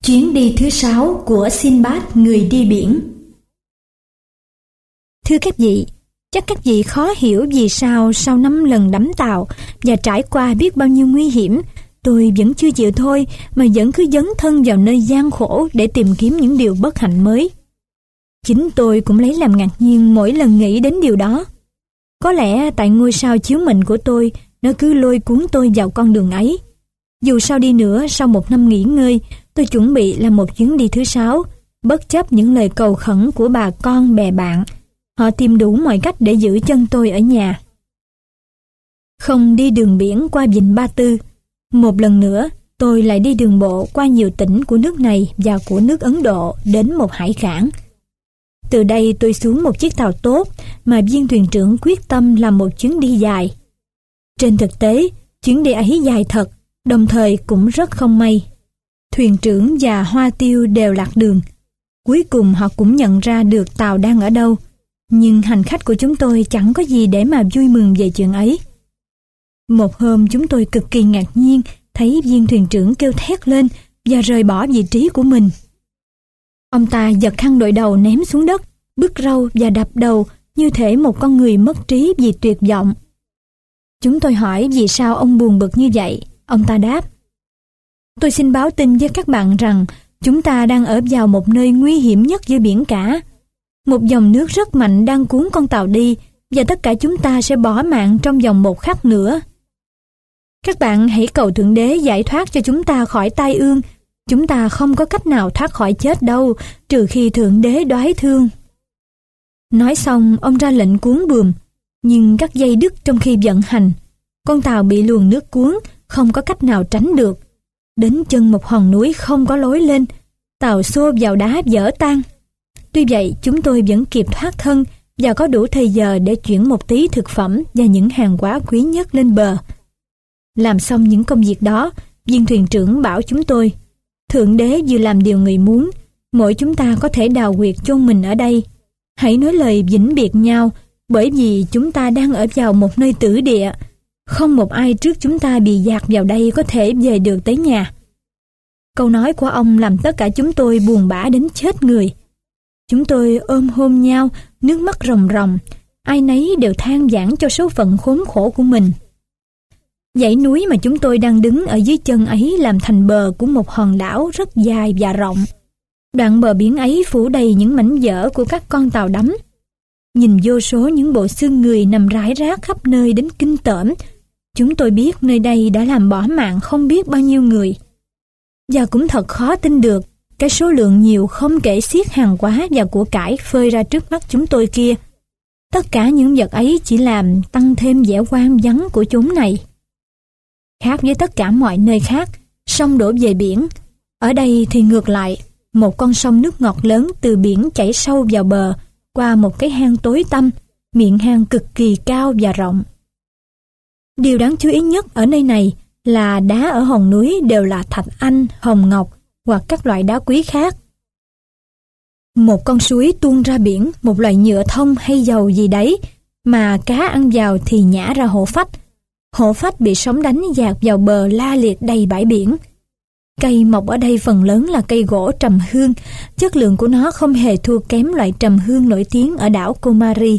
Chuyến đi thứ 6 của Sinbad người đi biển. Thưa các vị, chắc các vị khó hiểu vì sao sau 5 lần đắm tàu và trải qua biết bao nhiêu nguy hiểm, tôi vẫn chưa chịu thôi mà vẫn cứ dấn thân vào nơi gian khổ để tìm kiếm những điều bất hạnh mới. Chính tôi cũng lấy làm ngạc nhiên mỗi lần nghĩ đến điều đó. Có lẽ tại ngôi sao chiếu mệnh của tôi, nó cứ lôi cuốn tôi vào con đường ấy. Dù sao đi nữa, sau 1 năm nghỉ ngơi, tôi chuẩn bị làm một chuyến đi thứ 6, bất chấp những lời cầu khẩn của bà con bè bạn. Họ tìm đủ mọi cách để giữ chân tôi ở nhà. Không đi đường biển qua vịnh Ba Tư. Một lần nữa, tôi lại đi đường bộ qua nhiều tỉnh của nước này và của nước Ấn Độ đến một hải cảng. Từ đây tôi xuống một chiếc tàu tốt mà viên thuyền trưởng quyết tâm làm một chuyến đi dài. Trên thực tế, chuyến đi ấy dài thật, đồng thời cũng rất không may. Thuyền trưởng và Hoa Tiêu đều lạc đường. Cuối cùng họ cũng nhận ra được tàu đang ở đâu, nhưng hành khách của chúng tôi chẳng có gì để mà vui mừng về chuyện ấy. Một hôm chúng tôi cực kỳ ngạc nhiên thấy viên thuyền trưởng kêu thét lên và rời bỏ vị trí của mình. Ông ta giật khăn đội đầu ném xuống đất, bứt râu và đập đầu như thể một con người mất trí vì tuyệt vọng. Chúng tôi hỏi vì sao ông buồn bực như vậy. Ông ta đáp: "Tôi xin báo tin với các bạn rằng chúng ta đang ở vào một nơi nguy hiểm nhất dưới biển cả. Một dòng nước rất mạnh đang cuốn con tàu đi và tất cả chúng ta sẽ bỏ mạng trong vòng 1 khắc nữa. Các bạn hãy cầu Thượng Đế giải thoát cho chúng ta khỏi tai ương. Chúng ta không có cách nào thoát khỏi chết đâu, trừ khi Thượng Đế đoái thương." Nói xong, ông ra lệnh cuốn buồm, nhưng các dây đứt trong khi vận hành. Con tàu bị luồng nước cuốn, không có cách nào tránh được. Đến chân một hòn núi không có lối lên, tàu xô vào đá vỡ tan. Tuy vậy, chúng tôi vẫn kịp thoát thân và có đủ thời giờ để chuyển một tí thực phẩm và những hàng hóa quý nhất lên bờ. Làm xong những công việc đó, viên thuyền trưởng bảo chúng tôi: "Thượng Đế vừa làm điều người muốn, mỗi chúng ta có thể đào huyệt chôn mình ở đây. Hãy nói lời vĩnh biệt nhau, bởi vì chúng ta đang ở vào một nơi tử địa. Không một ai trước chúng ta bị dạt vào đây có thể về được tới nhà." Câu nói của ông làm tất cả chúng tôi buồn bã đến chết người. Chúng tôi ôm hôn nhau, nước mắt ròng ròng, ai nấy đều than vãn cho số phận khốn khổ của mình. Dãy núi mà chúng tôi đang đứng ở dưới chân ấy làm thành bờ của một hòn đảo rất dài và rộng. Đoạn bờ biển ấy phủ đầy những mảnh vỡ của các con tàu đắm. Nhìn vô số những bộ xương người nằm rải rác khắp nơi đến kinh tởm, chúng tôi biết nơi đây đã làm bỏ mạng không biết bao nhiêu người. Và cũng thật khó tin được cái số lượng nhiều không kể xiết hàng hóa và của cải phơi ra trước mắt chúng tôi kia. Tất cả những vật ấy chỉ làm tăng thêm vẻ hoang vắng của chốn này. Khác với tất cả mọi nơi khác, sông đổ về biển. Ở đây thì ngược lại, một con sông nước ngọt lớn từ biển chảy sâu vào bờ, qua một cái hang tối tăm, miệng hang cực kỳ cao và rộng. Điều đáng chú ý nhất ở nơi này là đá ở hòn núi đều là thạch anh, hồng ngọc hoặc các loại đá quý khác. Một con suối tuôn ra biển, một loại nhựa thông hay dầu gì đấy, mà cá ăn vào thì nhả ra hổ phách. Hổ phách bị sóng đánh dạt vào bờ la liệt đầy bãi biển. Cây mọc ở đây phần lớn là cây gỗ trầm hương, chất lượng của nó không hề thua kém loại trầm hương nổi tiếng ở đảo Komari.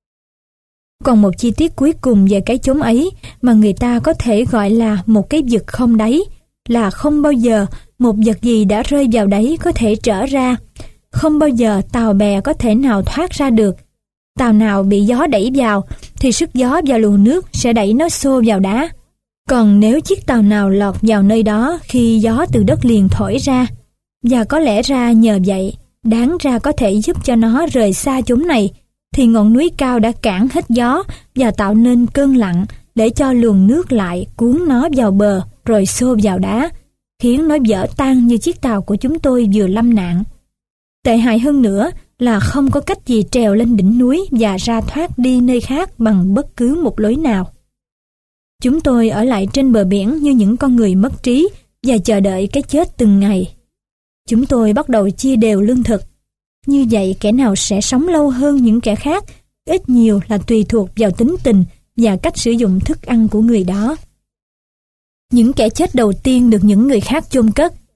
Còn một chi tiết cuối cùng về cái chốn ấy mà người ta có thể gọi là một cái vực không đáy, là không bao giờ một vật gì đã rơi vào đấy có thể trở ra. Không bao giờ tàu bè có thể nào thoát ra được. Tàu nào bị gió đẩy vào thì sức gió và luồng nước sẽ đẩy nó xô vào đá. Còn nếu chiếc tàu nào lọt vào nơi đó khi gió từ đất liền thổi ra, và có lẽ ra nhờ vậy, đáng ra có thể giúp cho nó rời xa chốn này, thì ngọn núi cao đã cản hết gió và tạo nên cơn lặng để cho luồng nước lại cuốn nó vào bờ rồi xô vào đá, khiến nó vỡ tan như chiếc tàu của chúng tôi vừa lâm nạn. Tệ hại hơn nữa là không có cách gì trèo lên đỉnh núi và ra thoát đi nơi khác bằng bất cứ một lối nào. Chúng tôi ở lại trên bờ biển như những con người mất trí và chờ đợi cái chết từng ngày. Chúng tôi bắt đầu chia đều lương thực. Như vậy kẻ nào sẽ sống lâu hơn những kẻ khác, ít nhiều là tùy thuộc vào tính tình và cách sử dụng thức ăn của người đó. Những kẻ chết đầu tiên được những người khác chôn cất.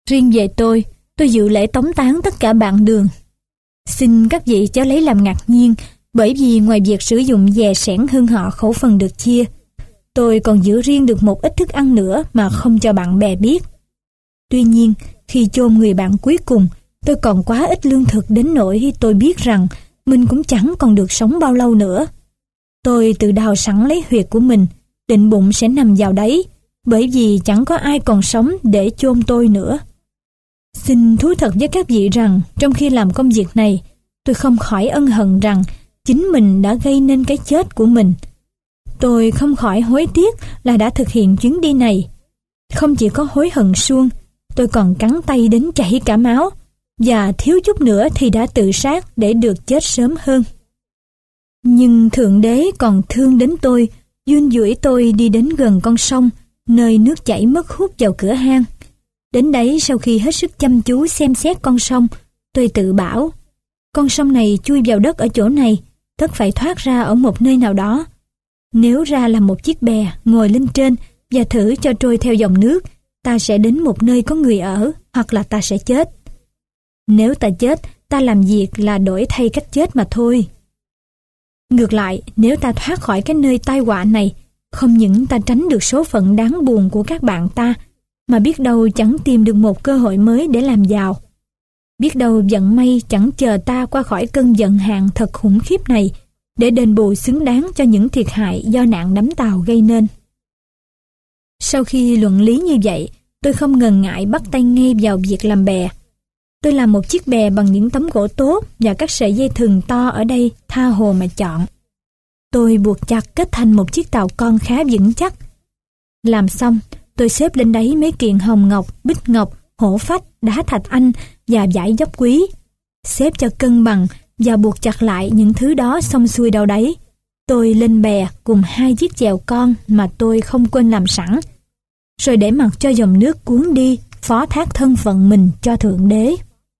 Riêng về tôi dự lễ tống táng tất cả bạn đường. Xin các vị chớ lấy làm ngạc nhiên, bởi vì ngoài việc sử dụng dè sẻn hơn họ khẩu phần được chia, tôi còn giữ riêng được một ít thức ăn nữa mà không cho bạn bè biết. Tuy nhiên, khi chôn người bạn cuối cùng, tôi còn quá ít lương thực đến nỗi tôi biết rằng mình cũng chẳng còn được sống bao lâu nữa. Tôi tự đào sẵn lấy huyệt của mình, định bụng sẽ nằm vào đấy, bởi vì chẳng có ai còn sống để chôn tôi nữa. Xin thú thật với các vị rằng, trong khi làm công việc này, tôi không khỏi ân hận rằng chính mình đã gây nên cái chết của mình. Tôi không khỏi hối tiếc là đã thực hiện chuyến đi này. Không chỉ có hối hận suông, tôi còn cắn tay đến chảy cả máu, và thiếu chút nữa thì đã tự sát để được chết sớm hơn. Nhưng Thượng Đế còn thương đến tôi, duin duỗi tôi đi đến gần con sông, nơi nước chảy mất hút vào cửa hang. Đến đấy, sau khi hết sức chăm chú xem xét con sông, tôi tự bảo, con sông này chui vào đất ở chỗ này, tất phải thoát ra ở một nơi nào đó. Nếu ra là một chiếc bè, ngồi lên trên và thử cho trôi theo dòng nước, ta sẽ đến một nơi có người ở, hoặc là ta sẽ chết. Nếu ta chết, ta làm việc là đổi thay cách chết mà thôi. Ngược lại, nếu ta thoát khỏi cái nơi tai họa này, không những ta tránh được số phận đáng buồn của các bạn ta, mà biết đâu chẳng tìm được một cơ hội mới để làm giàu. Biết đâu vận may chẳng chờ ta qua khỏi cơn vận hạn thật khủng khiếp này, để đền bù xứng đáng cho những thiệt hại do nạn đắm tàu gây nên. Sau khi luận lý như vậy, tôi không ngần ngại bắt tay ngay vào việc làm bè. Tôi làm một chiếc bè bằng những tấm gỗ tốt và các sợi dây thừng to ở đây tha hồ mà chọn. Tôi buộc chặt kết thành một chiếc tàu con khá vững chắc. Làm xong, tôi xếp lên đấy mấy kiện hồng ngọc, bích ngọc, hổ phách, đá thạch anh và vải dốc quý. Xếp cho cân bằng và buộc chặt lại những thứ đó xong xuôi đâu đấy. Tôi lên bè cùng 2 chiếc chèo con mà tôi không quên làm sẵn, rồi để mặc cho dòng nước cuốn đi, phó thác thân phận mình cho Thượng Đế.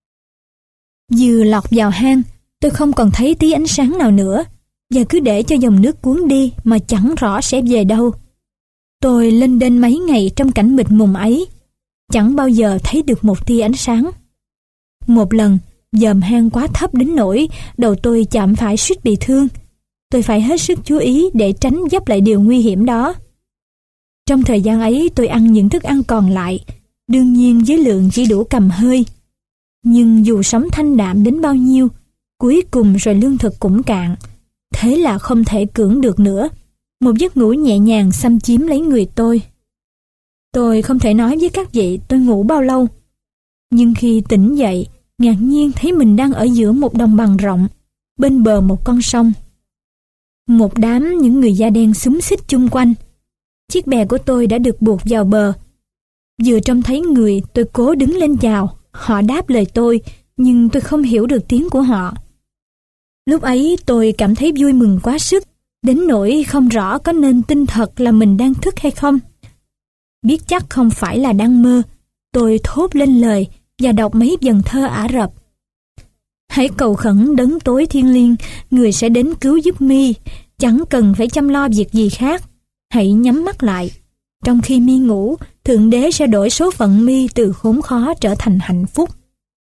Vừa lọt vào hang, tôi không còn thấy tí ánh sáng nào nữa, và cứ để cho dòng nước cuốn đi mà chẳng rõ sẽ về đâu. Tôi lênh đênh mấy ngày trong cảnh mịt mùng ấy, chẳng bao giờ thấy được một tia ánh sáng. Một lần, dòm hang quá thấp đến nỗi đầu tôi chạm phải suýt bị thương. Tôi phải hết sức chú ý để tránh vấp lại điều nguy hiểm đó. Trong thời gian ấy, tôi ăn những thức ăn còn lại, đương nhiên với lượng chỉ đủ cầm hơi. Nhưng dù sống thanh đạm đến bao nhiêu, cuối cùng rồi lương thực cũng cạn. Thế là không thể cưỡng được nữa. Một giấc ngủ nhẹ nhàng xâm chiếm lấy người tôi. Tôi không thể nói với các vị tôi ngủ bao lâu. Nhưng khi tỉnh dậy, ngạc nhiên thấy mình đang ở giữa một đồng bằng rộng, bên bờ một con sông. Một đám những người da đen xúm xít chung quanh. Chiếc bè của tôi đã được buộc vào bờ. Vừa trông thấy người, tôi cố đứng lên chào. Họ đáp lời tôi, nhưng tôi không hiểu được tiếng của họ. Lúc ấy tôi cảm thấy vui mừng quá sức, đến nỗi không rõ có nên tin thật là mình đang thức hay không. Biết chắc không phải là đang mơ, tôi thốt lên lời và đọc mấy vần thơ Ả Rập. Hãy cầu khẩn đấng tối thiêng liêng, người sẽ đến cứu giúp mi, chẳng cần phải chăm lo việc gì khác. Hãy nhắm mắt lại. Trong khi mi ngủ, Thượng Đế sẽ đổi số phận mi từ khốn khó trở thành hạnh phúc.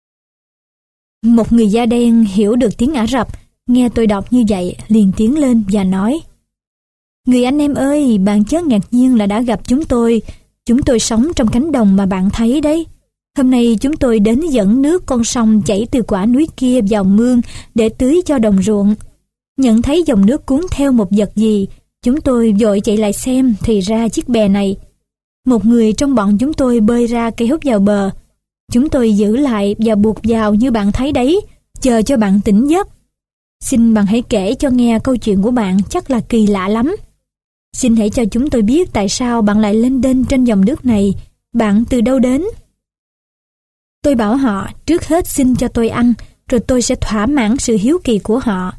Một người da đen hiểu được tiếng Ả Rập, nghe tôi đọc như vậy, liền tiến lên và nói: Người anh em ơi, bạn chớ ngạc nhiên là đã gặp chúng tôi. Chúng tôi sống trong cánh đồng mà bạn thấy đấy. Hôm nay chúng tôi đến dẫn nước con sông chảy từ quả núi kia vào mương để tưới cho đồng ruộng. Nhận thấy dòng nước cuốn theo một vật gì, chúng tôi vội chạy lại xem, thì ra chiếc bè này. Một người trong bọn chúng tôi bơi ra kéo vào bờ. Chúng tôi giữ lại và buộc vào như bạn thấy đấy, chờ cho bạn tỉnh giấc. Xin bạn hãy kể cho nghe câu chuyện của bạn, chắc là kỳ lạ lắm. Xin hãy cho chúng tôi biết tại sao bạn lại lênh đênh trên dòng nước này. Bạn từ đâu đến? Tôi bảo họ trước hết xin cho tôi ăn, rồi tôi sẽ thỏa mãn sự hiếu kỳ của họ.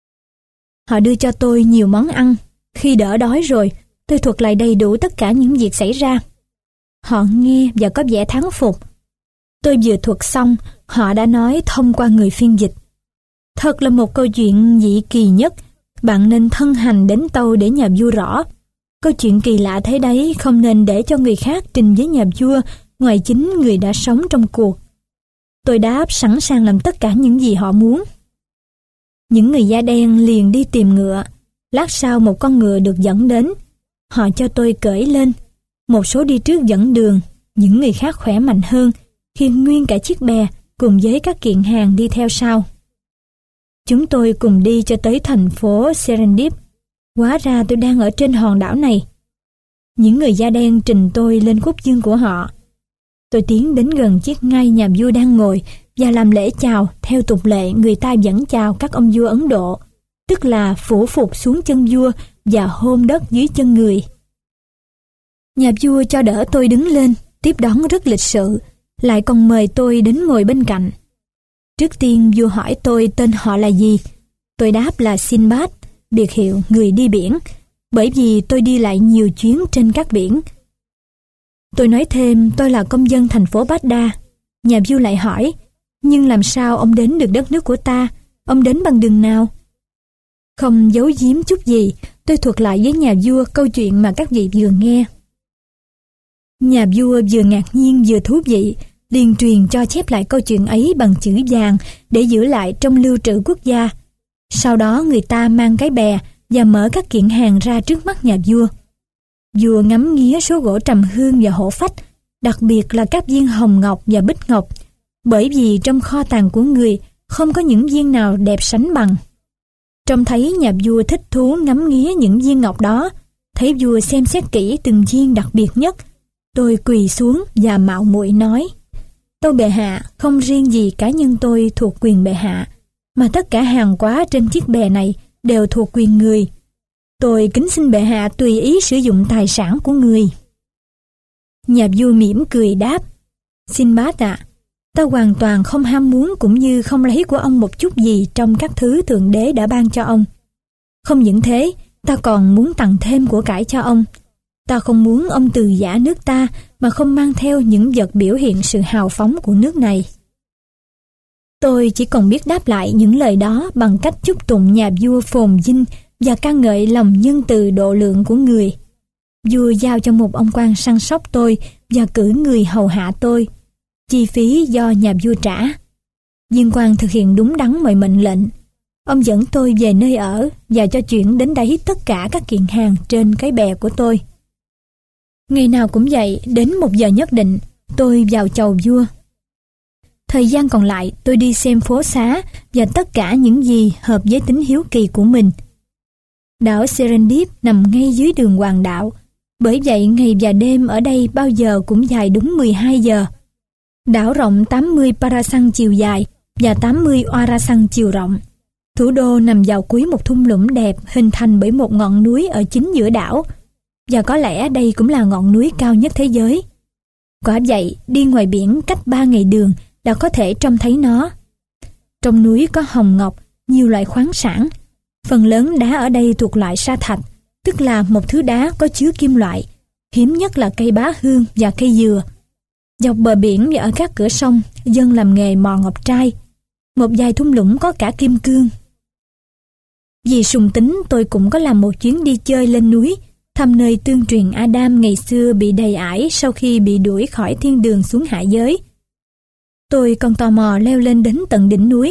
Họ đưa cho tôi nhiều món ăn. Khi đỡ đói rồi, tôi thuật lại đầy đủ tất cả những việc xảy ra. Họ nghe và có vẻ thán phục. Tôi vừa thuật xong, họ đã nói thông qua người phiên dịch. Thật là một câu chuyện dị kỳ nhất. Bạn nên thân hành đến tâu để nhờ vua rõ. Câu chuyện kỳ lạ thế đấy không nên để cho người khác trình với nhà vua, ngoài chính người đã sống trong cuộc. Tôi đáp sẵn sàng làm tất cả những gì họ muốn. Những người da đen liền đi tìm ngựa. Lát sau một con ngựa được dẫn đến. Họ cho tôi cưỡi lên. Một số đi trước dẫn đường, những người khác khỏe mạnh hơn, khiêng nguyên cả chiếc bè cùng với các kiện hàng đi theo sau. Chúng tôi cùng đi cho tới thành phố Serendip. Hóa ra tôi đang ở trên hòn đảo này. Những người da đen trình tôi lên quốc vương của họ. Tôi tiến đến gần chiếc ngai nhà vua đang ngồi và làm lễ chào theo tục lệ người ta vẫn chào các ông vua Ấn Độ, tức là phủ phục xuống chân vua và hôn đất dưới chân người. Nhà vua cho đỡ tôi đứng lên, tiếp đón rất lịch sự, lại còn mời tôi đến ngồi bên cạnh. Trước tiên vua hỏi tôi tên họ là gì. Tôi đáp là Sinbad, biệt hiệu người đi biển, bởi vì tôi đi lại nhiều chuyến trên các biển. Tôi nói thêm tôi là công dân thành phố Baghdad. Nhà vua lại hỏi, nhưng làm sao ông đến được đất nước của ta? Ông đến bằng đường nào? Không giấu giếm chút gì, tôi thuật lại với nhà vua câu chuyện mà các vị vừa nghe. Nhà vua vừa ngạc nhiên vừa thú vị, liền truyền cho chép lại câu chuyện ấy bằng chữ vàng để giữ lại trong lưu trữ quốc gia. Sau đó người ta mang cái bè và mở các kiện hàng ra trước mắt nhà vua. Vua ngắm nghía số gỗ trầm hương và hổ phách, đặc biệt là các viên hồng ngọc và bích ngọc, bởi vì trong kho tàng của người không có những viên nào đẹp sánh bằng. Trông thấy nhà vua thích thú ngắm nghía những viên ngọc đó, thấy vua xem xét kỹ từng viên đặc biệt nhất, tôi quỳ xuống và mạo muội nói: Tâu bệ hạ, không riêng gì cá nhân tôi thuộc quyền bệ hạ, mà tất cả hàng hóa trên chiếc bè này đều thuộc quyền người. Tôi kính xin bệ hạ tùy ý sử dụng tài sản của người. Nhà vua mỉm cười đáp: Sinbad ạ, ta hoàn toàn không ham muốn cũng như không lấy của ông một chút gì trong các thứ thượng đế đã ban cho ông. Không những thế, ta còn muốn tặng thêm của cải cho ông. Ta không muốn ông từ giã nước ta mà không mang theo những vật biểu hiện sự hào phóng của nước này. Tôi chỉ còn biết đáp lại những lời đó bằng cách chúc tụng nhà vua phồn vinh và ca ngợi lòng nhân từ độ lượng của người. Vua giao cho một ông quan săn sóc tôi và cử người hầu hạ tôi. Chi phí do nhà vua trả. Viên quan thực hiện đúng đắn mọi mệnh lệnh. Ông dẫn tôi về nơi ở và cho chuyển đến đấy tất cả các kiện hàng trên cái bè của tôi. Ngày nào cũng vậy, đến một giờ nhất định, tôi vào chầu vua. Thời gian còn lại tôi đi xem phố xá và tất cả những gì hợp với tính hiếu kỳ của mình. Đảo Serendip nằm ngay dưới đường Hoàng đạo, bởi vậy ngày và đêm ở đây bao giờ cũng dài đúng 12 giờ. Đảo rộng 80 parasang chiều dài và 80 orasang chiều rộng. Thủ đô nằm vào cuối một thung lũng đẹp hình thành bởi một ngọn núi ở chính giữa đảo, và có lẽ đây cũng là ngọn núi cao nhất thế giới. Quả vậy, đi ngoài biển cách 3 ngày đường đã có thể trông thấy nó. Trong núi có hồng ngọc, nhiều loại khoáng sản. Phần lớn đá ở đây thuộc loại sa thạch, tức là một thứ đá có chứa kim loại, hiếm nhất là cây bá hương và cây dừa. Dọc bờ biển và ở các cửa sông, dân làm nghề mò ngọc trai. Một vài thung lũng có cả kim cương. Vì sùng tính, tôi cũng có làm một chuyến đi chơi lên núi, thăm nơi tương truyền Adam ngày xưa bị đầy ải sau khi bị đuổi khỏi thiên đường xuống hạ giới. Tôi còn tò mò leo lên đến tận đỉnh núi.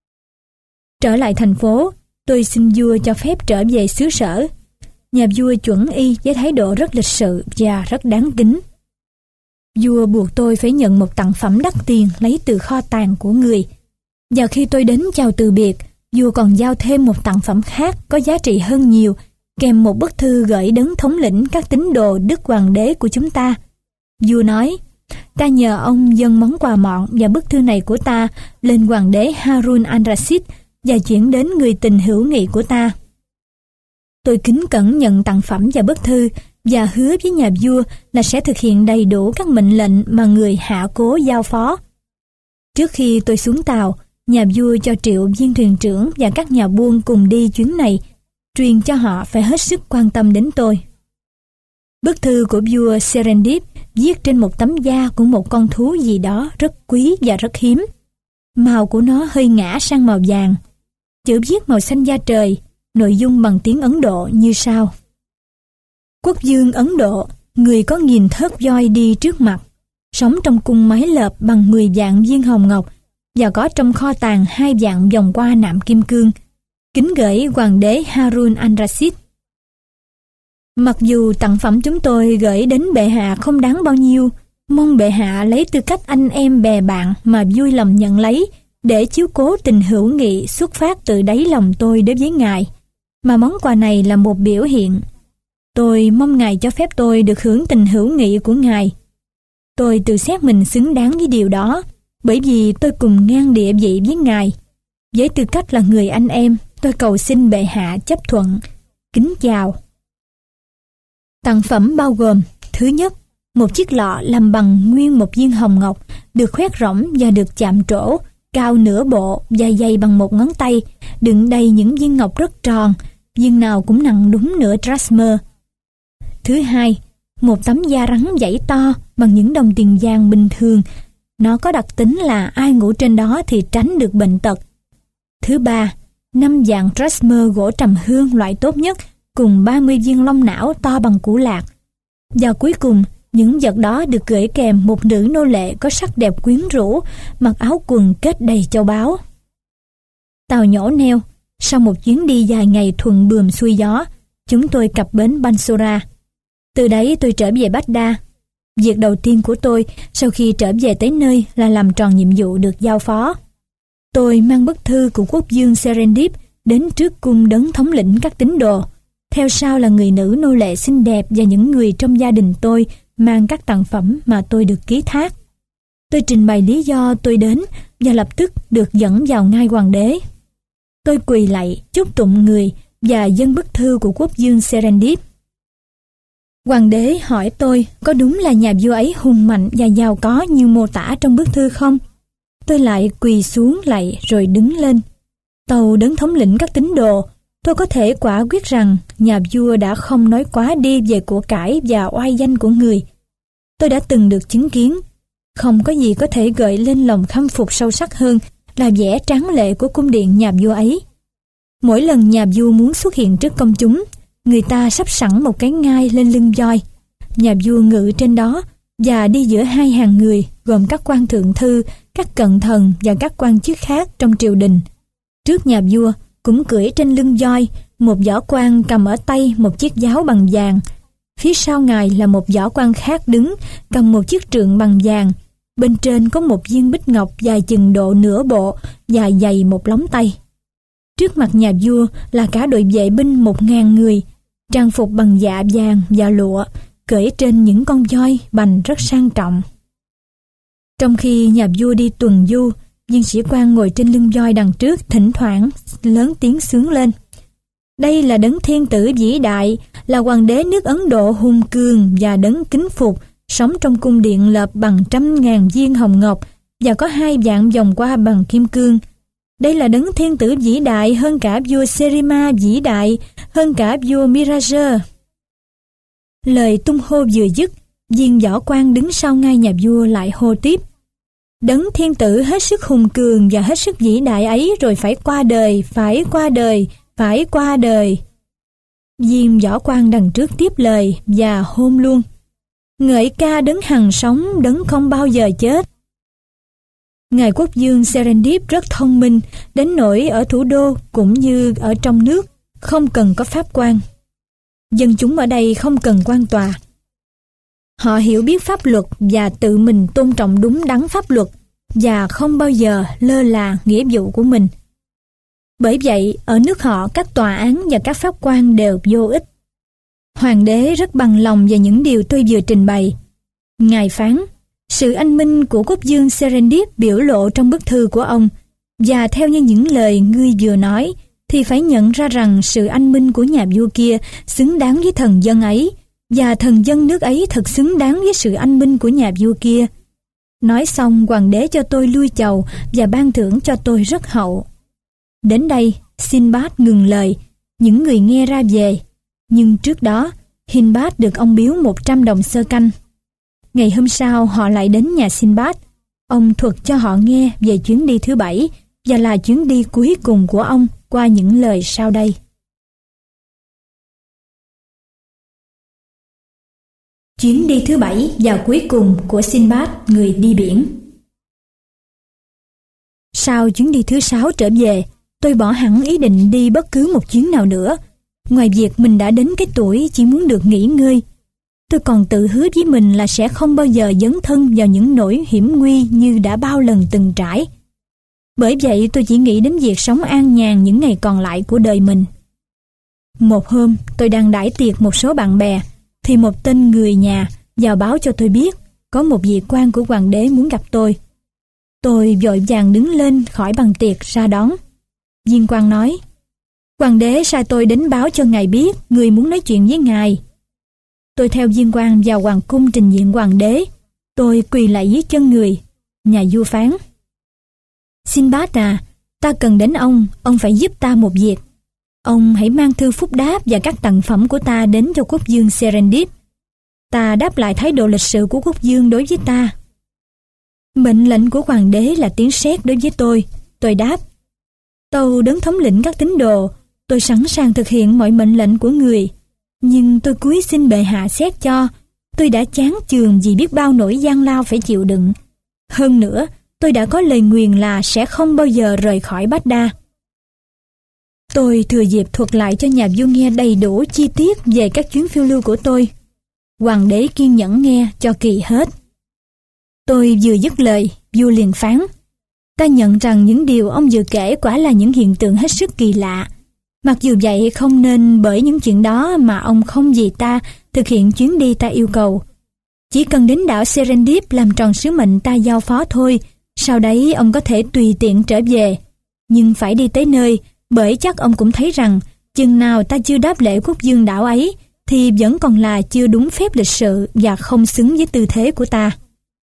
Trở lại thành phố, tôi xin vua cho phép trở về xứ sở. Nhà vua chuẩn y với thái độ rất lịch sự và rất đáng kính. Vua buộc tôi phải nhận một tặng phẩm đắt tiền lấy từ kho tàng của người. Và khi tôi đến chào từ biệt, vua còn giao thêm một tặng phẩm khác có giá trị hơn nhiều, kèm một bức thư gửi đấng thống lĩnh các tín đồ Đức Hoàng đế của chúng ta. Vua nói: Ta nhờ ông dâng món quà mọn và bức thư này của ta lên Hoàng đế Harun al-Rashid và chuyển đến người tình hữu nghị của ta. Tôi kính cẩn nhận tặng phẩm và bức thư và hứa với nhà vua là sẽ thực hiện đầy đủ các mệnh lệnh mà người hạ cố giao phó. Trước khi tôi xuống tàu, nhà vua cho triệu viên thuyền trưởng và các nhà buôn cùng đi chuyến này, truyền cho họ phải hết sức quan tâm đến tôi. Bức thư của vua Serendip viết trên một tấm da của một con thú gì đó rất quý và rất hiếm. Màu của nó hơi ngã sang màu vàng. Chữ viết màu xanh da trời, nội dung bằng tiếng Ấn Độ như sau: Quốc vương Ấn Độ, người có nghìn thớt voi đi trước mặt. sống trong cung mái lợp bằng 10 vạn viên hồng ngọc và có trong kho tàng 2 vạn vòng qua nạm kim cương. Kính gửi Hoàng đế Harun al-Rashid. Mặc dù tặng phẩm chúng tôi gửi đến bệ hạ không đáng bao nhiêu, mong bệ hạ lấy tư cách anh em bè bạn mà vui lòng nhận lấy, để chiếu cố tình hữu nghị xuất phát từ đáy lòng tôi đối với ngài, mà món quà này là một biểu hiện. Tôi mong ngài cho phép tôi được hưởng tình hữu nghị của ngài. Tôi tự xét mình xứng đáng với điều đó, bởi vì tôi cùng ngang địa vị với ngài. Với tư cách là người anh em, tôi cầu xin bệ hạ chấp thuận. Kính chào. Tặng phẩm bao gồm: thứ nhất, một chiếc lọ làm bằng nguyên một viên hồng ngọc, được khoét rỗng và được chạm trổ, cao nửa bộ và dày bằng một ngón tay, đựng đầy những viên ngọc rất tròn, viên nào cũng nặng đúng nửa drachma. Thứ hai, một tấm da rắn dãy to bằng những đồng tiền vàng bình thường. Nó có đặc tính là ai ngủ trên đó thì tránh được bệnh tật. Thứ ba, 5 vạn drachma gỗ trầm hương loại tốt nhất, cùng 30 viên long não to bằng củ lạc. Và cuối cùng, những vật đó được gửi kèm một nữ nô lệ có sắc đẹp quyến rũ, mặc áo quần kết đầy châu báu. Tàu nhổ neo. Sau một chuyến đi dài ngày thuận buồm xuôi gió, chúng tôi cập bến Bansora. Từ đấy tôi trở về Baghdad. Việc đầu tiên của tôi sau khi trở về tới nơi là làm tròn nhiệm vụ được giao phó. Tôi mang bức thư của quốc vương Serendip đến trước cung đấng thống lĩnh các tín đồ. Theo sau là người nữ nô lệ xinh đẹp và những người trong gia đình tôi mang các tặng phẩm mà tôi được ký thác. Tôi trình bày lý do tôi đến và lập tức được dẫn vào ngai hoàng đế. Tôi quỳ lạy, chúc tụng người và dâng bức thư của quốc vương Serendip. Hoàng đế hỏi tôi có đúng là nhà vua ấy hùng mạnh và giàu có như mô tả trong bức thư không? Tôi lại quỳ xuống lạy rồi đứng lên. Tâu đấng thống lĩnh các tín đồ, tôi có thể quả quyết rằng nhà vua đã không nói quá đi về của cải và oai danh của người. Tôi đã từng được chứng kiến. Không có gì có thể gợi lên lòng khâm phục sâu sắc hơn là vẻ tráng lệ của cung điện nhà vua ấy. Mỗi lần nhà vua muốn xuất hiện trước công chúng, người ta sắp sẵn một cái ngai lên lưng voi. Nhà vua ngự trên đó và đi giữa hai hàng người gồm các quan thượng thư, các cận thần và các quan chức khác trong triều đình. Trước nhà vua cũng cưỡi trên lưng voi, một võ quan cầm ở tay một chiếc giáo bằng vàng. Phía sau ngài là một võ quan khác đứng cầm một chiếc trượng bằng vàng. Bên trên có một viên bích ngọc dài chừng độ nửa bộ và dày một lóng tay. Trước mặt nhà vua là cả đội vệ binh 1000 người, trang phục bằng dạ vàng và lụa, cưỡi trên những con voi bành rất sang trọng. Trong khi nhà vua đi tuần du, viên sĩ quan ngồi trên lưng voi đằng trước thỉnh thoảng lớn tiếng xướng lên: đây là đấng thiên tử vĩ đại, là hoàng đế nước Ấn Độ hùng cường và đấng kính phục, sống trong cung điện lợp bằng 100.000 viên hồng ngọc và có 2 vạn vòng qua bằng kim cương. Đây là đấng thiên tử vĩ đại hơn cả vua Serima vĩ đại, hơn cả vua Miraja. Lời tung hô vừa dứt, viên võ quan đứng sau ngai nhà vua lại hô tiếp: đấng thiên tử hết sức hùng cường và hết sức vĩ đại ấy rồi phải qua đời, phải qua đời, phải qua đời. Viên võ quan đằng trước tiếp lời và hôn luôn: ngợi ca đấng hằng sống, đấng không bao giờ chết. Ngài quốc vương Serendip rất thông minh, đến nỗi ở thủ đô cũng như ở trong nước không cần có pháp quan. Dân chúng ở đây không cần quan tòa. Họ hiểu biết pháp luật và tự mình tôn trọng đúng đắn pháp luật và không bao giờ lơ là nghĩa vụ của mình. Bởi vậy, ở nước họ các tòa án và các pháp quan đều vô ích. Hoàng đế rất bằng lòng về những điều tôi vừa trình bày. Ngài phán: sự anh minh của quốc vương Serendip biểu lộ trong bức thư của ông, và theo như những lời ngươi vừa nói, thì phải nhận ra rằng sự anh minh của nhà vua kia xứng đáng với thần dân ấy, và thần dân nước ấy thật xứng đáng với sự anh minh của nhà vua kia. Nói xong, hoàng đế cho tôi lui chầu và ban thưởng cho tôi rất hậu. Đến đây, Sinbad ngừng lời, những người nghe ra về. Nhưng trước đó, Hindbad được ông biếu 100 đồng xơ canh. Ngày hôm sau, họ lại đến nhà Sinbad. Ông thuật cho họ nghe về chuyến đi thứ 7 và là chuyến đi cuối cùng của ông qua những lời sau đây. Chuyến đi thứ 7 và cuối cùng của Sinbad, người đi biển. Sau chuyến đi thứ 6 trở về, tôi bỏ hẳn ý định đi bất cứ một chuyến nào nữa. Ngoài việc mình đã đến cái tuổi chỉ muốn được nghỉ ngơi, tôi còn tự hứa với mình là sẽ không bao giờ dấn thân vào những nỗi hiểm nguy như đã bao lần từng trải. Bởi vậy tôi chỉ nghĩ đến việc sống an nhàn những ngày còn lại của đời mình. Một hôm, tôi đang đãi tiệc một số bạn bè, thì một tên người nhà vào báo cho tôi biết có một vị quan của hoàng đế muốn gặp tôi. Tôi vội vàng đứng lên khỏi bàn tiệc ra đón. Viên quan nói: "Hoàng đế sai tôi đến báo cho ngài biết người muốn nói chuyện với ngài." Tôi theo viên quan vào hoàng cung trình diện hoàng đế. Tôi quỳ lạy dưới chân người. Nhà vua phán: "Sinbad à, ta cần đến ông phải giúp ta một việc. Ông hãy mang thư phúc đáp và các tặng phẩm của ta đến cho quốc vương Serendip. Ta đáp lại thái độ lịch sự của quốc vương đối với ta." Mệnh lệnh của hoàng đế là tiếng sét đối với tôi. Tôi đáp: "Tâu đấng thống lĩnh các tín đồ, tôi sẵn sàng thực hiện mọi mệnh lệnh của người. Nhưng tôi cúi xin bệ hạ xét cho. Tôi đã chán chường vì biết bao nỗi gian lao phải chịu đựng. Hơn nữa, tôi đã có lời nguyền là sẽ không bao giờ rời khỏi Baghdad." Tôi thừa dịp thuật lại cho nhà vua nghe đầy đủ chi tiết về các chuyến phiêu lưu của tôi. Hoàng đế kiên nhẫn nghe cho kỳ hết. Tôi vừa dứt lời, vua liền phán: "Ta nhận rằng những điều ông vừa kể quả là những hiện tượng hết sức kỳ lạ. Mặc dù vậy không nên bởi những chuyện đó mà ông không vì ta thực hiện chuyến đi ta yêu cầu. Chỉ cần đến đảo Serendip làm tròn sứ mệnh ta giao phó thôi, sau đấy ông có thể tùy tiện trở về. Nhưng phải đi tới nơi, bởi chắc ông cũng thấy rằng chừng nào ta chưa đáp lễ quốc vương đảo ấy thì vẫn còn là chưa đúng phép lịch sự và không xứng với tư thế của ta."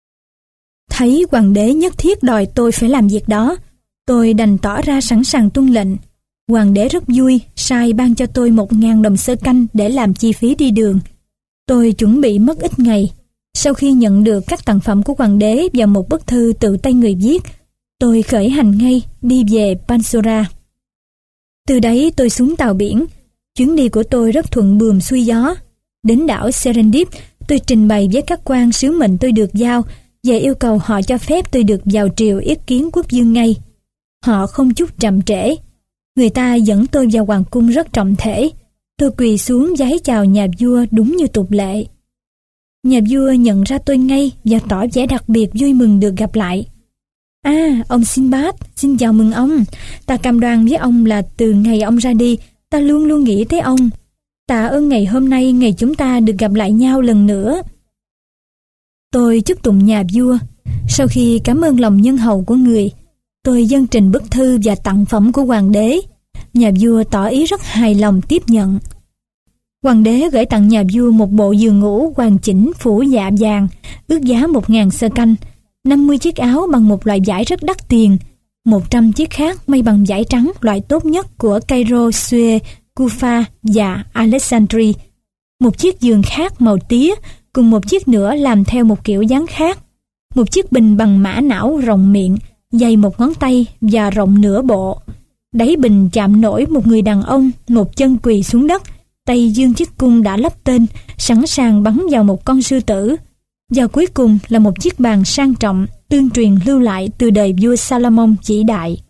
Thấy hoàng đế nhất thiết đòi tôi phải làm việc đó, tôi đành tỏ ra sẵn sàng tuân lệnh. Hoàng đế rất vui, sai ban cho tôi 1.000 đồng xơ canh để làm chi phí đi đường. Tôi chuẩn bị mất ít ngày. Sau khi nhận được các tặng phẩm của hoàng đế và một bức thư tự tay người viết, tôi khởi hành ngay đi về Bansora. Từ đấy tôi xuống tàu biển. Chuyến đi của tôi rất thuận buồm xuôi gió. Đến đảo Serendip, tôi trình bày với các quan sứ mệnh tôi được giao và yêu cầu họ cho phép tôi được vào triều yết kiến quốc vương ngay. Họ không chút chậm trễ. Người ta dẫn tôi vào hoàng cung rất trọng thể. Tôi quỳ xuống vái chào nhà vua đúng như tục lệ. Nhà vua nhận ra tôi ngay và tỏ vẻ đặc biệt vui mừng được gặp lại. "À, ông Sinbad, xin chào mừng ông. Ta cam đoan với ông là từ ngày ông ra đi, ta luôn luôn nghĩ tới ông. Tạ ơn ngày hôm nay, ngày chúng ta được gặp lại nhau lần nữa." Tôi chúc tụng nhà vua. Sau khi cảm ơn lòng nhân hậu của người, tôi dâng trình bức thư và tặng phẩm của hoàng đế. Nhà vua tỏ ý rất hài lòng tiếp nhận. Hoàng đế gửi tặng nhà vua một bộ giường ngủ hoàn chỉnh phủ dạ vàng, ước giá 1.000 xơ canh, 50 chiếc áo bằng một loại vải rất đắt tiền, 100 chiếc khác may bằng vải trắng loại tốt nhất của Cairo, Suez, Kufa và Alexandria. Một chiếc giường khác màu tía, cùng một chiếc nữa làm theo một kiểu dáng khác. Một chiếc bình bằng mã não rộng miệng, dày 1 ngón tay và rộng nửa bộ. Đáy bình chạm nổi một người đàn ông, một chân quỳ xuống đất, tay giương chiếc cung đã lắp tên, sẵn sàng bắn vào một con sư tử. Và cuối cùng là một chiếc bàn sang trọng, tương truyền lưu lại từ đời vua Salomon vĩ đại.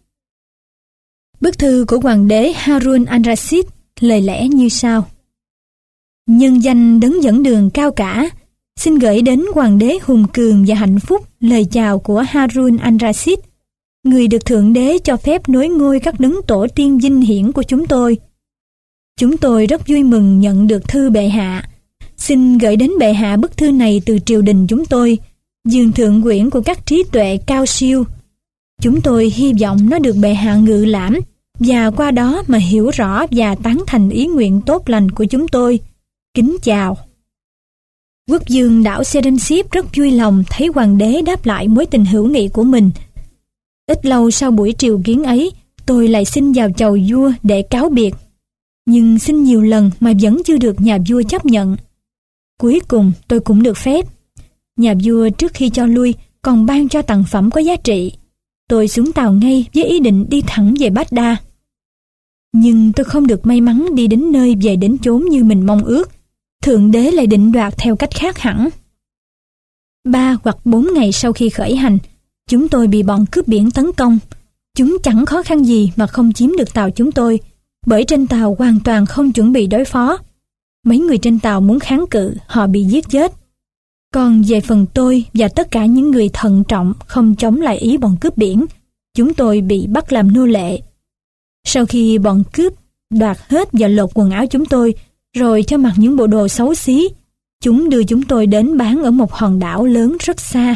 Bức thư của hoàng đế Harun al-Rashid lời lẽ như sau: "Nhân danh đấng dẫn đường cao cả, xin gửi đến hoàng đế hùng cường và hạnh phúc lời chào của Harun al-Rashid, người được thượng đế cho phép nối ngôi các đấng tổ tiên vinh hiển của chúng tôi. Chúng tôi rất vui mừng nhận được thư bệ hạ. Xin gửi đến bệ hạ bức thư này từ triều đình chúng tôi, giường thượng quyển của các trí tuệ cao siêu. Chúng tôi hy vọng nó được bệ hạ ngự lãm và qua đó mà hiểu rõ và tán thành ý nguyện tốt lành của chúng tôi. Kính chào." Quốc vương đảo Serendip rất vui lòng thấy hoàng đế đáp lại mối tình hữu nghị của mình. Ít lâu sau buổi triều kiến ấy, tôi lại xin vào chầu vua để cáo biệt. Nhưng xin nhiều lần mà vẫn chưa được nhà vua chấp nhận. Cuối cùng tôi cũng được phép. Nhà vua trước khi cho lui còn ban cho tặng phẩm có giá trị. Tôi xuống tàu ngay với ý định đi thẳng về Baghdad. Nhưng tôi không được may mắn đi đến nơi về đến chốn như mình mong ước. Thượng Đế lại định đoạt theo cách khác hẳn. 3 hoặc 4 ngày sau khi khởi hành, chúng tôi bị bọn cướp biển tấn công. Chúng chẳng khó khăn gì mà không chiếm được tàu chúng tôi, bởi trên tàu hoàn toàn không chuẩn bị đối phó. Mấy người trên tàu muốn kháng cự, họ bị giết chết. Còn về phần tôi và tất cả những người thận trọng không chống lại ý bọn cướp biển, chúng tôi bị bắt làm nô lệ. Sau khi bọn cướp đoạt hết và lột quần áo chúng tôi, rồi cho mặc những bộ đồ xấu xí, chúng đưa chúng tôi đến bán ở một hòn đảo lớn rất xa.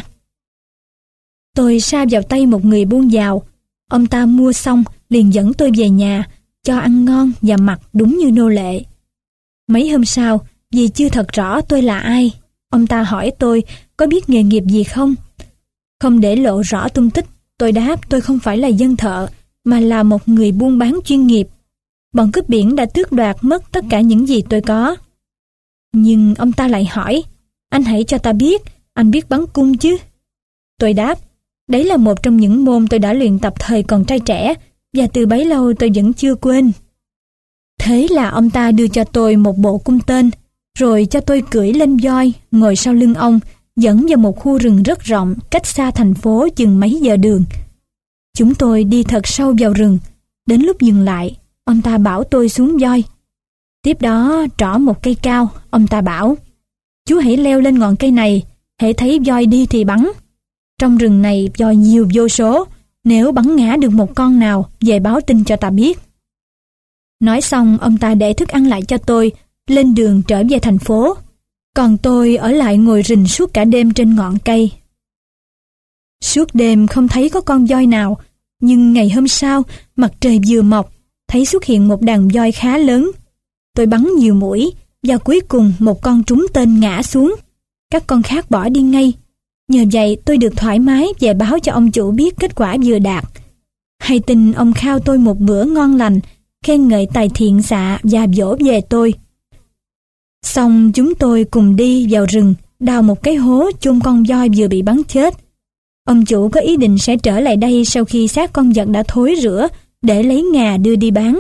Tôi sa vào tay một người buôn giàu. Ông ta mua xong liền dẫn tôi về nhà, cho ăn ngon và mặc đúng như nô lệ. Mấy hôm sau, vì chưa thật rõ tôi là ai, ông ta hỏi tôi có biết nghề nghiệp gì không. Không để lộ rõ tung tích, tôi đáp tôi không phải là dân thợ, mà là một người buôn bán chuyên nghiệp. Bọn cướp biển đã tước đoạt mất tất cả những gì tôi có. Nhưng ông ta lại hỏi, anh hãy cho ta biết, anh biết bắn cung chứ? Tôi đáp, đấy là một trong những môn tôi đã luyện tập thời còn trai trẻ, và từ bấy lâu tôi vẫn chưa quên. Thế là ông ta đưa cho tôi một bộ cung tên, rồi cho tôi cưỡi lên voi, ngồi sau lưng ông, dẫn vào một khu rừng rất rộng, cách xa thành phố chừng mấy giờ đường. Chúng tôi đi thật sâu vào rừng. Đến lúc dừng lại, ông ta bảo tôi xuống voi. Tiếp đó trỏ một cây cao, ông ta bảo, chú hãy leo lên ngọn cây này, hễ thấy voi đi thì bắn. Trong rừng này voi nhiều vô số, nếu bắn ngã được một con nào, về báo tin cho ta biết. Nói xong, ông ta để thức ăn lại cho tôi, lên đường trở về thành phố. Còn tôi ở lại ngồi rình suốt cả đêm trên ngọn cây. Suốt đêm không thấy có con voi nào, nhưng ngày hôm sau, mặt trời vừa mọc, thấy xuất hiện một đàn voi khá lớn. Tôi bắn nhiều mũi, và cuối cùng một con trúng tên ngã xuống. Các con khác bỏ đi ngay. Nhờ vậy tôi được thoải mái về báo cho ông chủ biết kết quả vừa đạt. Hay tin ông khao tôi một bữa ngon lành, khen ngợi tài thiện xạ và dỗ về tôi. Xong chúng tôi cùng đi vào rừng, đào một cái hố chôn con voi vừa bị bắn chết. Ông chủ có ý định sẽ trở lại đây sau khi xác con vật đã thối rữa để lấy ngà đưa đi bán.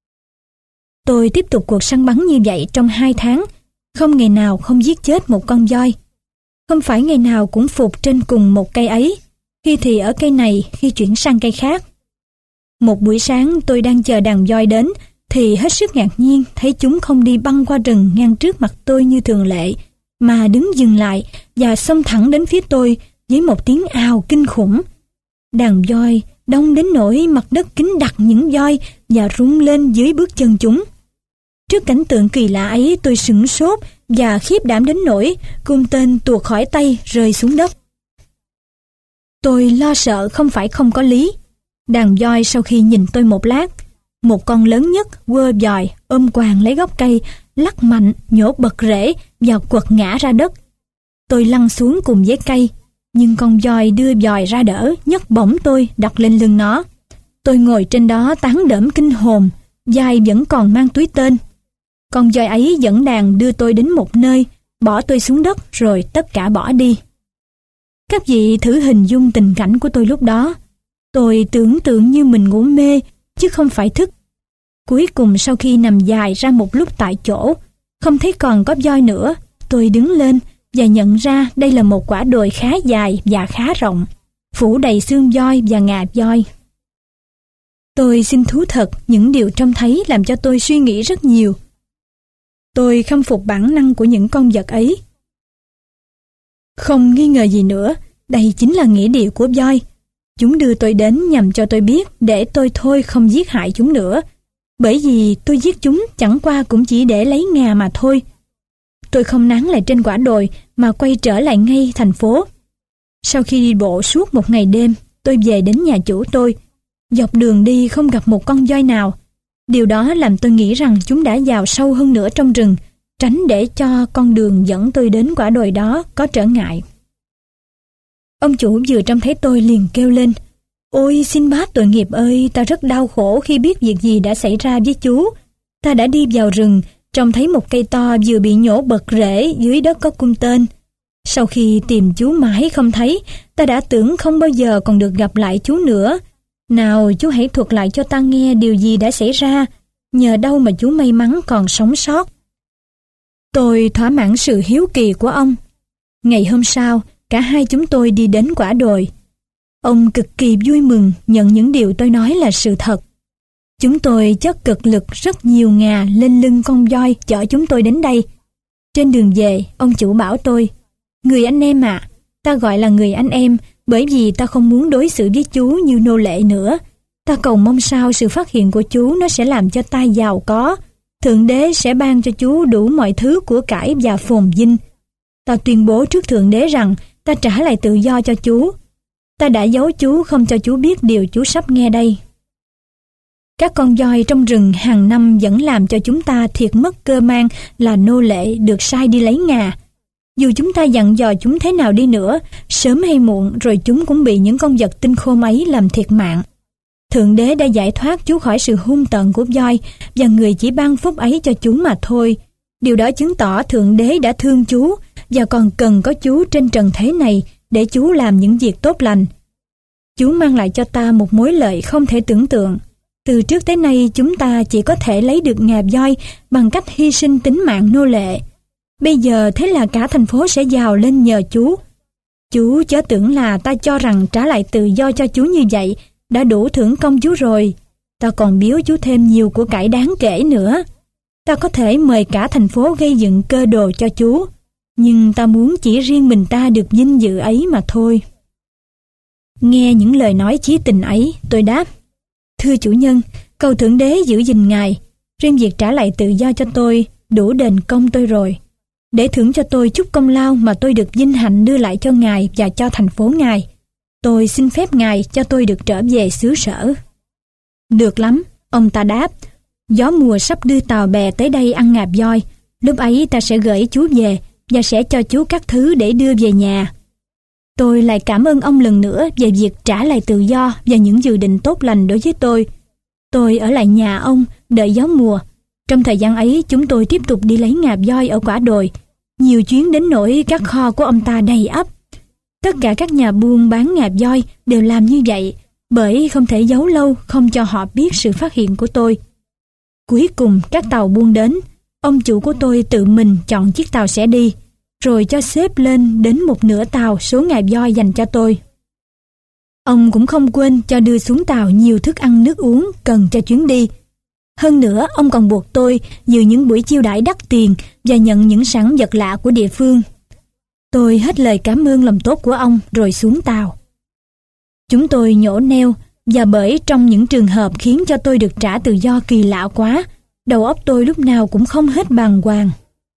Tôi tiếp tục cuộc săn bắn như vậy trong 2 tháng, không ngày nào không giết chết một con voi. Không phải ngày nào cũng phục trên cùng một cây ấy, khi thì ở cây này, khi chuyển sang cây khác. Một buổi sáng tôi đang chờ đàn voi đến, thì hết sức ngạc nhiên thấy chúng không đi băng qua rừng ngang trước mặt tôi như thường lệ, mà đứng dừng lại và xông thẳng đến phía tôi với một tiếng ào kinh khủng. Đàn voi đông đến nỗi mặt đất kín đặc những voi và rung lên dưới bước chân chúng. Trước cảnh tượng kỳ lạ ấy, tôi sửng sốt và khiếp đảm đến nỗi cung tên tuột khỏi tay rơi xuống đất. Tôi lo sợ không phải không có lý. Đàn voi sau khi nhìn tôi một lát, một con lớn nhất quơ vòi ôm quàng lấy gốc cây, lắc mạnh nhổ bật rễ và quật ngã ra đất. Tôi lăn xuống cùng với cây, nhưng con voi đưa vòi ra đỡ, nhấc bổng tôi đặt lên lưng nó. Tôi ngồi trên đó tán đỡm kinh hồn, vai vẫn còn mang túi tên. Con voi ấy dẫn đàn đưa tôi đến một nơi, bỏ tôi xuống đất rồi tất cả bỏ đi. Các vị thử hình dung tình cảnh của tôi lúc đó. Tôi tưởng tượng như mình ngủ mê, chứ không phải thức. Cuối cùng sau khi nằm dài ra một lúc tại chỗ, không thấy còn có voi nữa, tôi đứng lên và nhận ra đây là một quả đồi khá dài và khá rộng, phủ đầy xương voi và ngà voi. Tôi xin thú thật, những điều trông thấy làm cho tôi suy nghĩ rất nhiều. Tôi khâm phục bản năng của những con vật ấy. Không nghi ngờ gì nữa, đây chính là nghĩa địa của voi. Chúng đưa tôi đến nhằm cho tôi biết để tôi thôi không giết hại chúng nữa. Bởi vì tôi giết chúng chẳng qua cũng chỉ để lấy ngà mà thôi. Tôi không nán lại trên quả đồi mà quay trở lại ngay thành phố. Sau khi đi bộ suốt một ngày đêm, tôi về đến nhà chủ tôi. Dọc đường đi không gặp một con voi nào. Điều đó làm tôi nghĩ rằng chúng đã vào sâu hơn nữa trong rừng, tránh để cho con đường dẫn tôi đến quả đồi đó có trở ngại. Ông chủ vừa trông thấy tôi liền kêu lên: "Ôi xin bác tội nghiệp ơi, ta rất đau khổ khi biết việc gì đã xảy ra với chú. Ta đã đi vào rừng, trông thấy một cây to vừa bị nhổ bật rễ, dưới đất có cung tên. Sau khi tìm chú mãi không thấy, ta đã tưởng không bao giờ còn được gặp lại chú nữa. Nào chú hãy thuật lại cho ta nghe điều gì đã xảy ra, nhờ đâu mà chú may mắn còn sống sót." Tôi thỏa mãn sự hiếu kỳ của ông. Ngày hôm sau, cả hai chúng tôi đi đến quả đồi. Ông cực kỳ vui mừng nhận những điều tôi nói là sự thật. Chúng tôi chất cực lực rất nhiều ngà lên lưng con voi chở chúng tôi đến đây. Trên đường về, ông chủ bảo tôi, người anh em ạ, ta gọi là người anh em bởi vì ta không muốn đối xử với chú như nô lệ nữa. Ta cầu mong sao sự phát hiện của chú nó sẽ làm cho ta giàu có. Thượng đế sẽ ban cho chú đủ mọi thứ của cải và phồn vinh. Ta tuyên bố trước Thượng đế rằng ta trả lại tự do cho chú. Ta đã giấu chú không cho chú biết điều chú sắp nghe đây. Các con voi trong rừng hàng năm vẫn làm cho chúng ta thiệt mất cơ mang là nô lệ được sai đi lấy ngà. Dù chúng ta dặn dò chúng thế nào đi nữa, sớm hay muộn rồi chúng cũng bị những con vật tinh khôn ấy làm thiệt mạng. Thượng đế đã giải thoát chú khỏi sự hung tợn của voi và người chỉ ban phúc ấy cho chú mà thôi. Điều đó chứng tỏ Thượng đế đã thương chú và còn cần có chú trên trần thế này để chú làm những việc tốt lành. Chú mang lại cho ta một mối lợi không thể tưởng tượng. Từ trước tới nay chúng ta chỉ có thể lấy được ngà voi bằng cách hy sinh tính mạng nô lệ. Bây giờ thế là cả thành phố sẽ giàu lên nhờ chú. Chú chớ tưởng là ta cho rằng trả lại tự do cho chú như vậy đã đủ thưởng công chú rồi. Ta còn biếu chú thêm nhiều của cải đáng kể nữa. Ta có thể mời cả thành phố gây dựng cơ đồ cho chú, nhưng ta muốn chỉ riêng mình ta được vinh dự ấy mà thôi. Nghe những lời nói chí tình ấy, tôi đáp, thưa chủ nhân, cầu Thượng đế giữ gìn ngài. Riêng việc trả lại tự do cho tôi đủ đền công tôi rồi. Để thưởng cho tôi chút công lao mà tôi được vinh hạnh đưa lại cho ngài và cho thành phố ngài, tôi xin phép ngài cho tôi được trở về xứ sở. Được lắm, ông ta đáp. Gió mùa sắp đưa tàu bè tới đây ăn ngà voi. Lúc ấy ta sẽ gửi chú về và sẽ cho chú các thứ để đưa về nhà. Tôi lại cảm ơn ông lần nữa về việc trả lại tự do và những dự định tốt lành đối với tôi. Tôi ở lại nhà ông đợi gió mùa. Trong thời gian ấy chúng tôi tiếp tục đi lấy ngà voi ở quả đồi. Nhiều chuyến đến nỗi các kho của ông ta đầy ắp. Tất cả các nhà buôn bán ngà voi đều làm như vậy, bởi không thể giấu lâu không cho họ biết sự phát hiện của tôi. Cuối cùng các tàu buôn đến, ông chủ của tôi tự mình chọn chiếc tàu sẽ đi, rồi cho xếp lên đến một nửa tàu số ngà voi dành cho tôi. Ông cũng không quên cho đưa xuống tàu nhiều thức ăn nước uống cần cho chuyến đi. Hơn nữa, ông còn buộc tôi dự những buổi chiêu đãi đắt tiền và nhận những sản vật lạ của địa phương. Tôi hết lời cảm ơn lòng tốt của ông rồi xuống tàu. Chúng tôi nhổ neo, và bởi trong những trường hợp khiến cho tôi được trả tự do kỳ lạ quá, đầu óc tôi lúc nào cũng không hết bàng hoàng.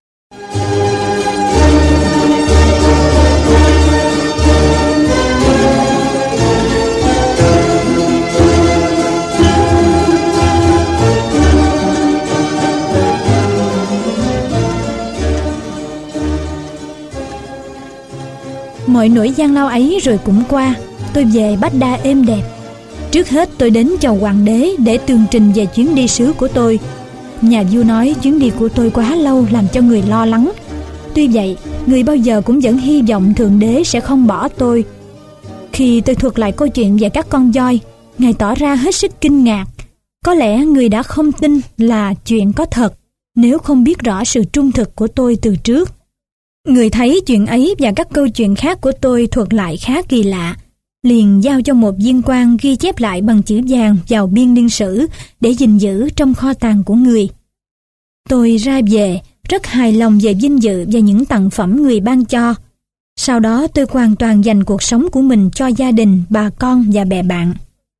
Mọi nỗi gian lao ấy rồi cũng qua, tôi về Baghdad êm đẹp. Trước hết tôi đến chầu hoàng đế để tường trình về chuyến đi sứ của tôi. Nhà vua nói chuyến đi của tôi quá lâu làm cho người lo lắng. Tuy vậy, người bao giờ cũng vẫn hy vọng Thượng đế sẽ không bỏ tôi. Khi tôi thuật lại câu chuyện về các con voi, ngài tỏ ra hết sức kinh ngạc. Có lẽ người đã không tin là chuyện có thật nếu không biết rõ sự trung thực của tôi từ trước. Người thấy chuyện ấy và các câu chuyện khác của tôi thuật lại khá kỳ lạ, liền giao cho một viên quan ghi chép lại bằng chữ vàng vào biên niên sử để gìn giữ trong kho tàng của người. Tôi ra về rất hài lòng về vinh dự và những tặng phẩm người ban cho. Sau đó tôi hoàn toàn dành cuộc sống của mình cho gia đình, bà con và bè bạn.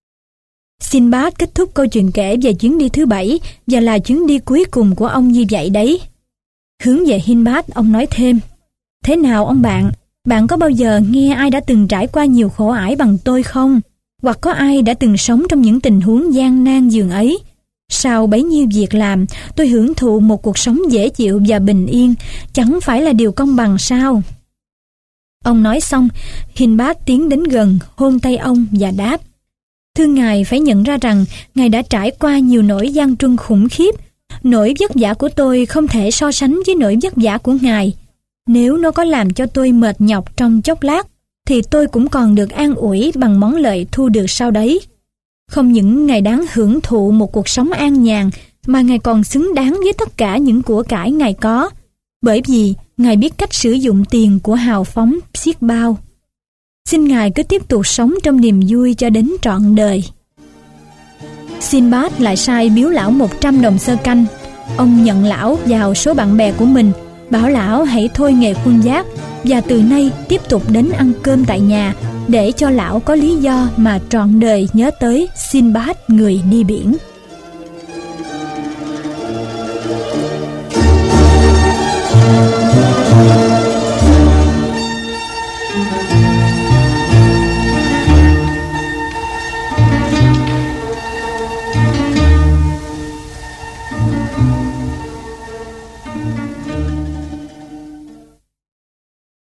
Sinbad kết thúc câu chuyện kể về chuyến đi thứ 7 và là chuyến đi cuối cùng của ông như vậy đấy. Hướng về Hindbad, ông nói thêm, thế nào ông bạn? Bạn có bao giờ nghe ai đã từng trải qua nhiều khổ ải bằng tôi không? Hoặc có ai đã từng sống trong những tình huống gian nan dường ấy? Sau bấy nhiêu việc làm, tôi hưởng thụ một cuộc sống dễ chịu và bình yên, chẳng phải là điều công bằng sao? Ông nói xong, Hindbad tiến đến gần, hôn tay ông và đáp, thưa ngài phải nhận ra rằng ngài đã trải qua nhiều nỗi gian truân khủng khiếp. Nỗi vất vả của tôi không thể so sánh với nỗi vất vả của ngài. Nếu nó có làm cho tôi mệt nhọc trong chốc lát, thì tôi cũng còn được an ủi bằng món lợi thu được sau đấy. Không những ngài đáng hưởng thụ một cuộc sống an nhàn, mà ngài còn xứng đáng với tất cả những của cải ngài có. bởi vì Ngài biết cách sử dụng tiền của hào phóng xiết bao. Xin Ngài cứ tiếp tục sống trong niềm vui cho đến trọn đời. Sinbad lại sai biếu lão 100 đồng xơ canh. Ông nhận lão vào số bạn bè của mình, bảo lão hãy thôi nghề khuân vác và từ nay tiếp tục đến ăn cơm tại nhà, để cho lão có lý do mà trọn đời nhớ tới Sinbad người đi biển.